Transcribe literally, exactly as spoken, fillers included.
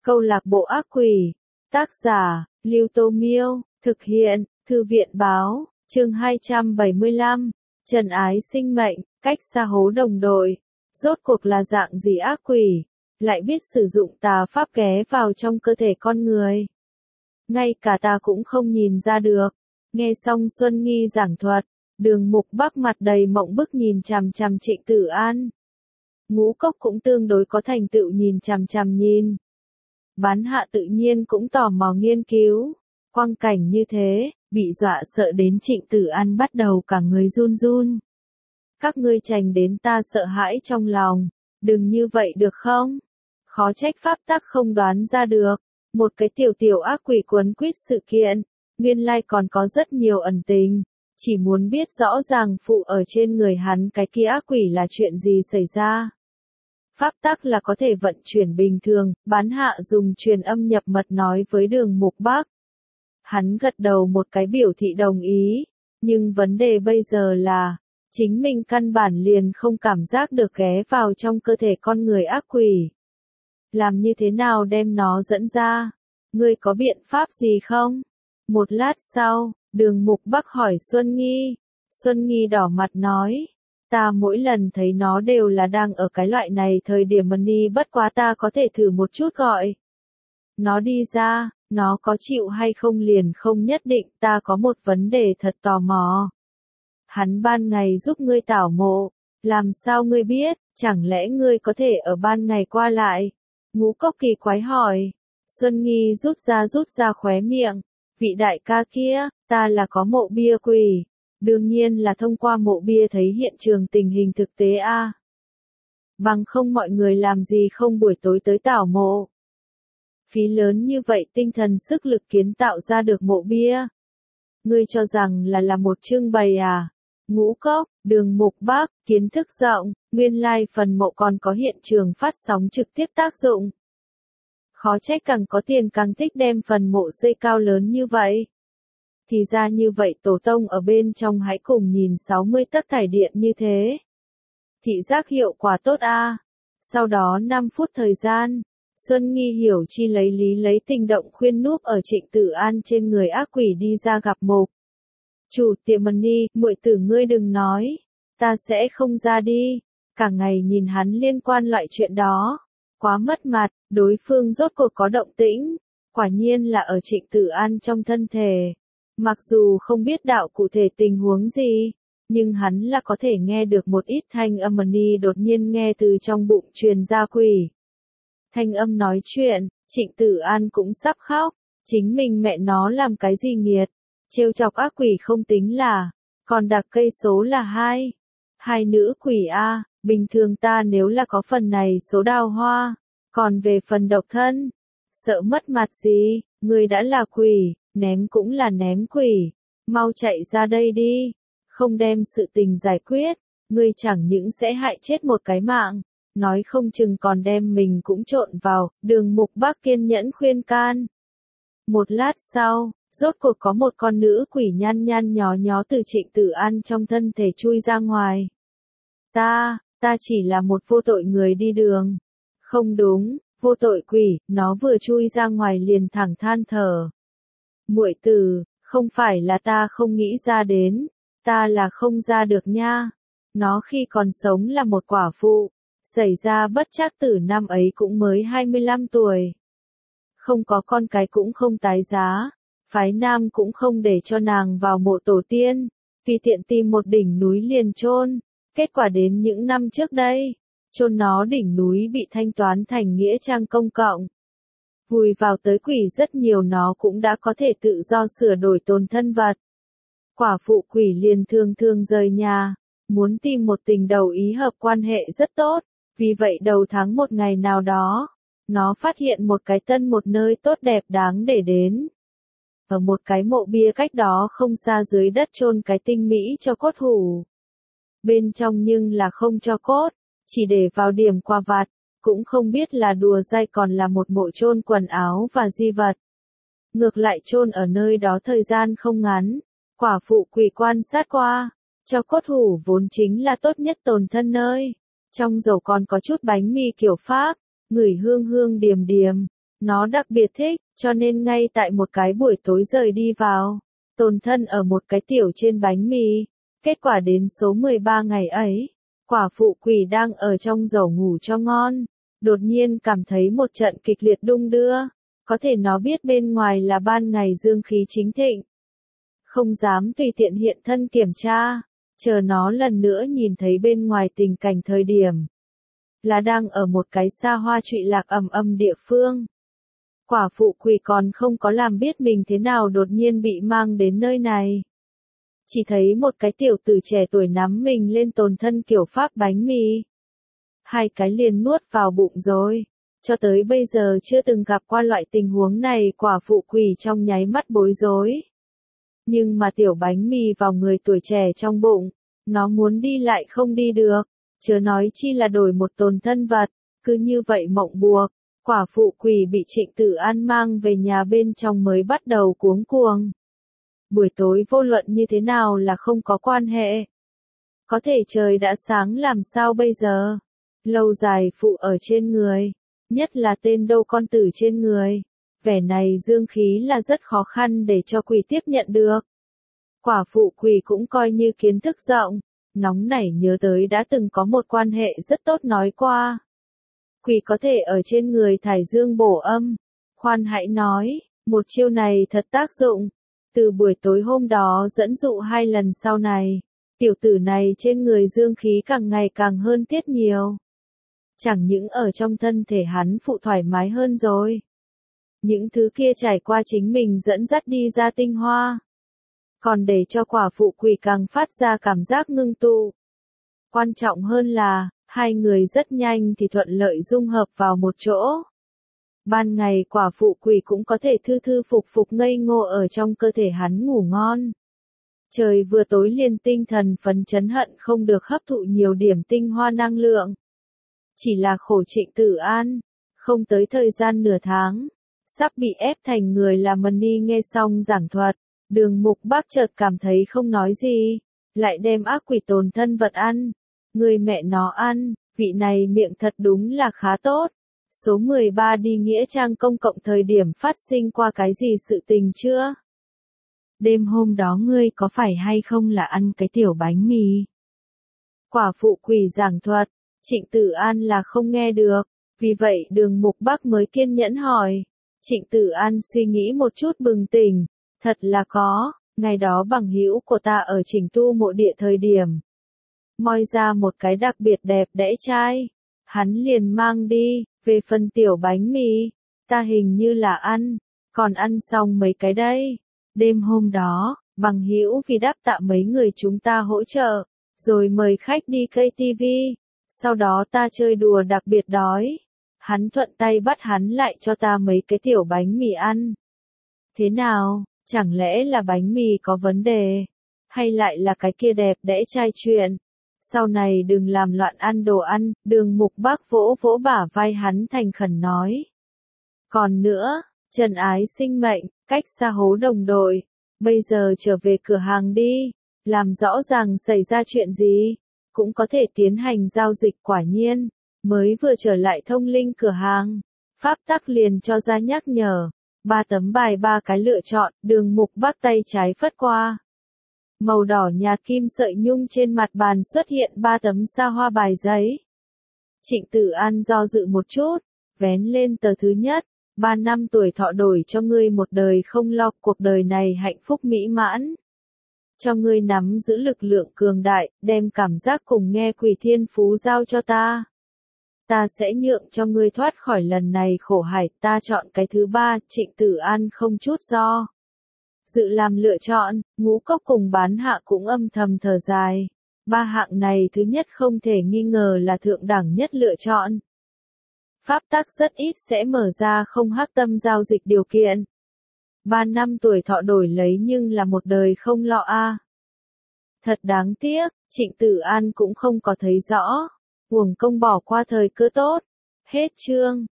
Câu lạc bộ ác quỷ. Tác giả, Lưu Tô Miêu. Thực hiện, Thư viện Báo. Chương hai trăm bảy mươi lăm. Trần ái sinh mệnh, cách xa hố đồng đội. Rốt cuộc là dạng gì ác quỷ, lại biết sử dụng tà pháp ghé vào trong cơ thể con người. Ngay cả ta cũng không nhìn ra được. Nghe xong Xuân Nghi giảng thuật, Đường Mục Bắc mặt đầy mộng bức nhìn chằm chằm Trịnh Tử An. Ngũ Cốc cũng tương đối có thành tựu nhìn chằm chằm nhìn. Bán Hạ tự nhiên cũng tò mò nghiên cứu. Quang cảnh như thế, bị dọa sợ đến Trịnh Tử An bắt đầu cả người run run. Các ngươi trành đến ta sợ hãi trong lòng, đừng như vậy được không? Khó trách pháp tắc không đoán ra được, một cái tiểu tiểu ác quỷ quấn quýt sự kiện, nguyên lai còn có rất nhiều ẩn tình, chỉ muốn biết rõ ràng phụ ở trên người hắn cái kia ác quỷ là chuyện gì xảy ra. Pháp tắc là có thể vận chuyển bình thường, Bán Hạ dùng truyền âm nhập mật nói với Đường Mục Bắc. Hắn gật đầu một cái biểu thị đồng ý, nhưng vấn đề bây giờ là, chính mình căn bản liền không cảm giác được ghé vào trong cơ thể con người ác quỷ. Làm như thế nào đem nó dẫn ra? Ngươi có biện pháp gì không? Một lát sau, Đường Mục Bắc hỏi Xuân Nghi. Xuân Nghi đỏ mặt nói, ta mỗi lần thấy nó đều là đang ở cái loại này thời điểm mần đi, bất quá ta có thể thử một chút gọi nó đi ra, nó có chịu hay không liền không nhất định, ta có một vấn đề thật tò mò. Hắn ban ngày giúp ngươi tảo mộ, làm sao ngươi biết, chẳng lẽ ngươi có thể ở ban ngày qua lại? Ngũ Cốc kỳ quái hỏi. Xuân Nghi rút ra rút ra khóe miệng, vị đại ca kia, ta là có mộ bia quỷ, đương nhiên là thông qua mộ bia thấy hiện trường tình hình thực tế a. À. Bằng không mọi người làm gì không buổi tối tới tảo mộ. Phí lớn như vậy tinh thần sức lực kiến tạo ra được mộ bia. Ngươi cho rằng là là một trưng bày à? Ngũ Cốc, Đường Mục Bắc, kiến thức rộng, nguyên lai phần mộ còn có hiện trường phát sóng trực tiếp tác dụng. Khó trách càng có tiền càng thích đem phần mộ xây cao lớn như vậy. Thì ra như vậy tổ tông ở bên trong hãy cùng nhìn sáu mươi tấc thải điện như thế. Thị giác hiệu quả tốt a. À. Sau đó năm phút thời gian, Xuân Nghi hiểu chi lấy lý lấy tình động khuyên núp ở Trịnh Tử An trên người ác quỷ đi ra gặp Mục. Chủ tiệm mần ni, muội tử ngươi đừng nói, ta sẽ không ra đi, cả ngày nhìn hắn liên quan loại chuyện đó, quá mất mặt, đối phương rốt cuộc có động tĩnh, quả nhiên là ở Trịnh Tử An trong thân thể. Mặc dù không biết đạo cụ thể tình huống gì, nhưng hắn là có thể nghe được một ít thanh âm mần ni đột nhiên nghe từ trong bụng truyền ra quỷ. Thanh âm nói chuyện, Trịnh Tử An cũng sắp khóc, chính mình mẹ nó làm cái gì nghiệt. Trêu chọc ác quỷ không tính là, còn đặc cây số là hai. Hai nữ quỷ A, bình thường ta nếu là có phần này số đào hoa, còn về phần độc thân, sợ mất mặt gì, người đã là quỷ, ném cũng là ném quỷ, mau chạy ra đây đi, không đem sự tình giải quyết, ngươi chẳng những sẽ hại chết một cái mạng, nói không chừng còn đem mình cũng trộn vào, Đường Mục Bắc kiên nhẫn khuyên can. Một lát sau, rốt cuộc có một con nữ quỷ nhăn nhăn nhó nhó từ Trịnh Tử An trong thân thể chui ra ngoài. Ta, ta chỉ là một vô tội người đi đường. Không đúng, vô tội quỷ, nó vừa chui ra ngoài liền thẳng than thở. Muội tử, không phải là ta không nghĩ ra đến, ta là không ra được nha. Nó khi còn sống là một quả phụ, xảy ra bất trắc tử năm ấy cũng mới hai mươi lăm tuổi. Không có con cái cũng không tái giá. Phái Nam cũng không để cho nàng vào mộ tổ tiên, vì tiện tìm một đỉnh núi liền chôn. Kết quả đến những năm trước đây, chôn nó đỉnh núi bị thanh toán thành nghĩa trang công cộng. Vùi vào tới quỷ rất nhiều, nó cũng đã có thể tự do sửa đổi tồn thân vật. Quả phụ quỷ liền thường thường rời nhà, muốn tìm một tình đầu ý hợp quan hệ rất tốt, vì vậy đầu tháng một ngày nào đó, nó phát hiện một cái tân một nơi tốt đẹp đáng để đến. Ở một cái mộ bia cách đó không xa dưới đất chôn cái tinh mỹ cho cốt hủ. Bên trong nhưng là không cho cốt, chỉ để vào điểm quà vặt, cũng không biết là đùa dai còn là một mộ chôn quần áo và di vật. Ngược lại chôn ở nơi đó thời gian không ngắn, quả phụ quỷ quan sát qua, cho cốt hủ vốn chính là tốt nhất tồn thân nơi. Trong dầu còn có chút bánh mì kiểu Pháp, ngửi hương hương điềm điềm, Nó đặc biệt thích, cho nên ngay tại một cái buổi tối rời đi vào, tồn thân ở một cái tiểu trên bánh mì. Kết quả đến số mười ba ngày ấy, quả phụ quỷ đang ở trong dầu ngủ cho ngon, đột nhiên cảm thấy một trận kịch liệt đung đưa, có thể nó biết bên ngoài là ban ngày dương khí chính thịnh. Không dám tùy tiện hiện thân kiểm tra, chờ nó lần nữa nhìn thấy bên ngoài tình cảnh thời điểm. Là đang ở một cái xa hoa trụy lạc ầm ầm địa phương. Quả phụ quỷ còn không có làm biết mình thế nào đột nhiên bị mang đến nơi này. Chỉ thấy một cái tiểu tử trẻ tuổi nắm mình lên tồn thân kiểu pháp bánh mì. Hai cái liền nuốt vào bụng rồi. Cho tới bây giờ chưa từng gặp qua loại tình huống này, quả phụ quỷ trong nháy mắt bối rối. Nhưng mà tiểu bánh mì vào người tuổi trẻ trong bụng, nó muốn đi lại không đi được, chớ nói chi là đổi một tồn thân vật, cứ như vậy mộng buộc. Quả phụ quỷ bị Trịnh Tử An mang về nhà bên trong mới bắt đầu cuống cuồng. Buổi tối vô luận như thế nào là không có quan hệ. Có thể trời đã sáng làm sao bây giờ? Lâu dài phụ ở trên người, nhất là tên đâu con tử trên người. Vẻ này dương khí là rất khó khăn để cho quỷ tiếp nhận được. Quả phụ quỷ cũng coi như kiến thức rộng, nóng nảy nhớ tới đã từng có một quan hệ rất tốt nói qua. Quỷ có thể ở trên người thải dương bổ âm. Khoan hãy nói, một chiêu này thật tác dụng. Từ buổi tối hôm đó dẫn dụ hai lần sau này, tiểu tử này trên người dương khí càng ngày càng hơn tiết nhiều. Chẳng những ở trong thân thể hắn phụ thoải mái hơn rồi. Những thứ kia trải qua chính mình dẫn dắt đi ra tinh hoa. Còn để cho quả phụ quỷ càng phát ra cảm giác ngưng tụ. Quan trọng hơn là, hai người rất nhanh thì thuận lợi dung hợp vào một chỗ. Ban ngày quả phụ quỷ cũng có thể thư thư phục phục ngây ngô ở trong cơ thể hắn ngủ ngon. Trời vừa tối liền tinh thần phấn chấn hận không được hấp thụ nhiều điểm tinh hoa năng lượng. Chỉ là khổ Trịnh Tử An, không tới thời gian nửa tháng, sắp bị ép thành người làm money. Nghe xong giảng thuật, Đường Mục Bác chợt cảm thấy không nói gì, lại đem ác quỷ tồn thân vật ăn. Người mẹ nó ăn, vị này miệng thật đúng là khá tốt. Số mười ba đi nghĩa trang công cộng thời điểm phát sinh qua cái gì sự tình chưa? Đêm hôm đó ngươi có phải hay không là ăn cái tiểu bánh mì? Quả phụ quỷ giảng thuật, Trịnh Tử An là không nghe được, vì vậy Đường Mục Bác mới kiên nhẫn hỏi. Trịnh Tử An suy nghĩ một chút bừng tỉnh, thật là có, ngày đó bằng hữu của ta ở Chỉnh Tu mộ địa thời điểm. Moi ra một cái đặc biệt đẹp đẽ trai, hắn liền mang đi, về phần tiểu bánh mì, ta hình như là ăn, còn ăn xong mấy cái đây. Đêm hôm đó, bằng hữu vì đáp tạ mấy người chúng ta hỗ trợ, rồi mời khách đi ca tê vê, sau đó ta chơi đùa đặc biệt đói. Hắn thuận tay bắt hắn lại cho ta mấy cái tiểu bánh mì ăn. Thế nào, chẳng lẽ là bánh mì có vấn đề? Hay lại là cái kia đẹp đẽ trai chuyện? Sau này đừng làm loạn ăn đồ ăn, Đường Mục Bác vỗ vỗ bả vai hắn thành khẩn nói. Còn nữa, trần ái sinh mệnh, cách xa hố đồng đội, bây giờ trở về cửa hàng đi, làm rõ ràng xảy ra chuyện gì, cũng có thể tiến hành giao dịch. Quả nhiên, mới vừa trở lại thông linh cửa hàng, pháp tắc liền cho ra nhắc nhở, ba tấm bài ba cái lựa chọn. Đường Mục Bác tay trái phất qua. Màu đỏ nhạt kim sợi nhung trên mặt bàn xuất hiện ba tấm sa hoa bài giấy. Trịnh Tử An do dự một chút, vén lên tờ thứ nhất, ba năm tuổi thọ đổi cho ngươi một đời không lo, cuộc đời này hạnh phúc mỹ mãn. Cho ngươi nắm giữ lực lượng cường đại, đem cảm giác cùng nghe quỷ thiên phú giao cho ta. Ta sẽ nhượng cho ngươi thoát khỏi lần này khổ hải, ta chọn cái thứ ba. Trịnh Tử An không chút do dự làm lựa chọn, Ngũ Cốc cùng Bán Hạ cũng âm thầm thở dài. Ba hạng này thứ nhất không thể nghi ngờ là thượng đẳng nhất lựa chọn. Pháp tắc rất ít sẽ mở ra không hắc tâm giao dịch điều kiện. Ba năm tuổi thọ đổi lấy nhưng là một đời không lo a. À. Thật đáng tiếc, Trịnh Tử An cũng không có thấy rõ. Uổng công bỏ qua thời cơ tốt. Hết chương.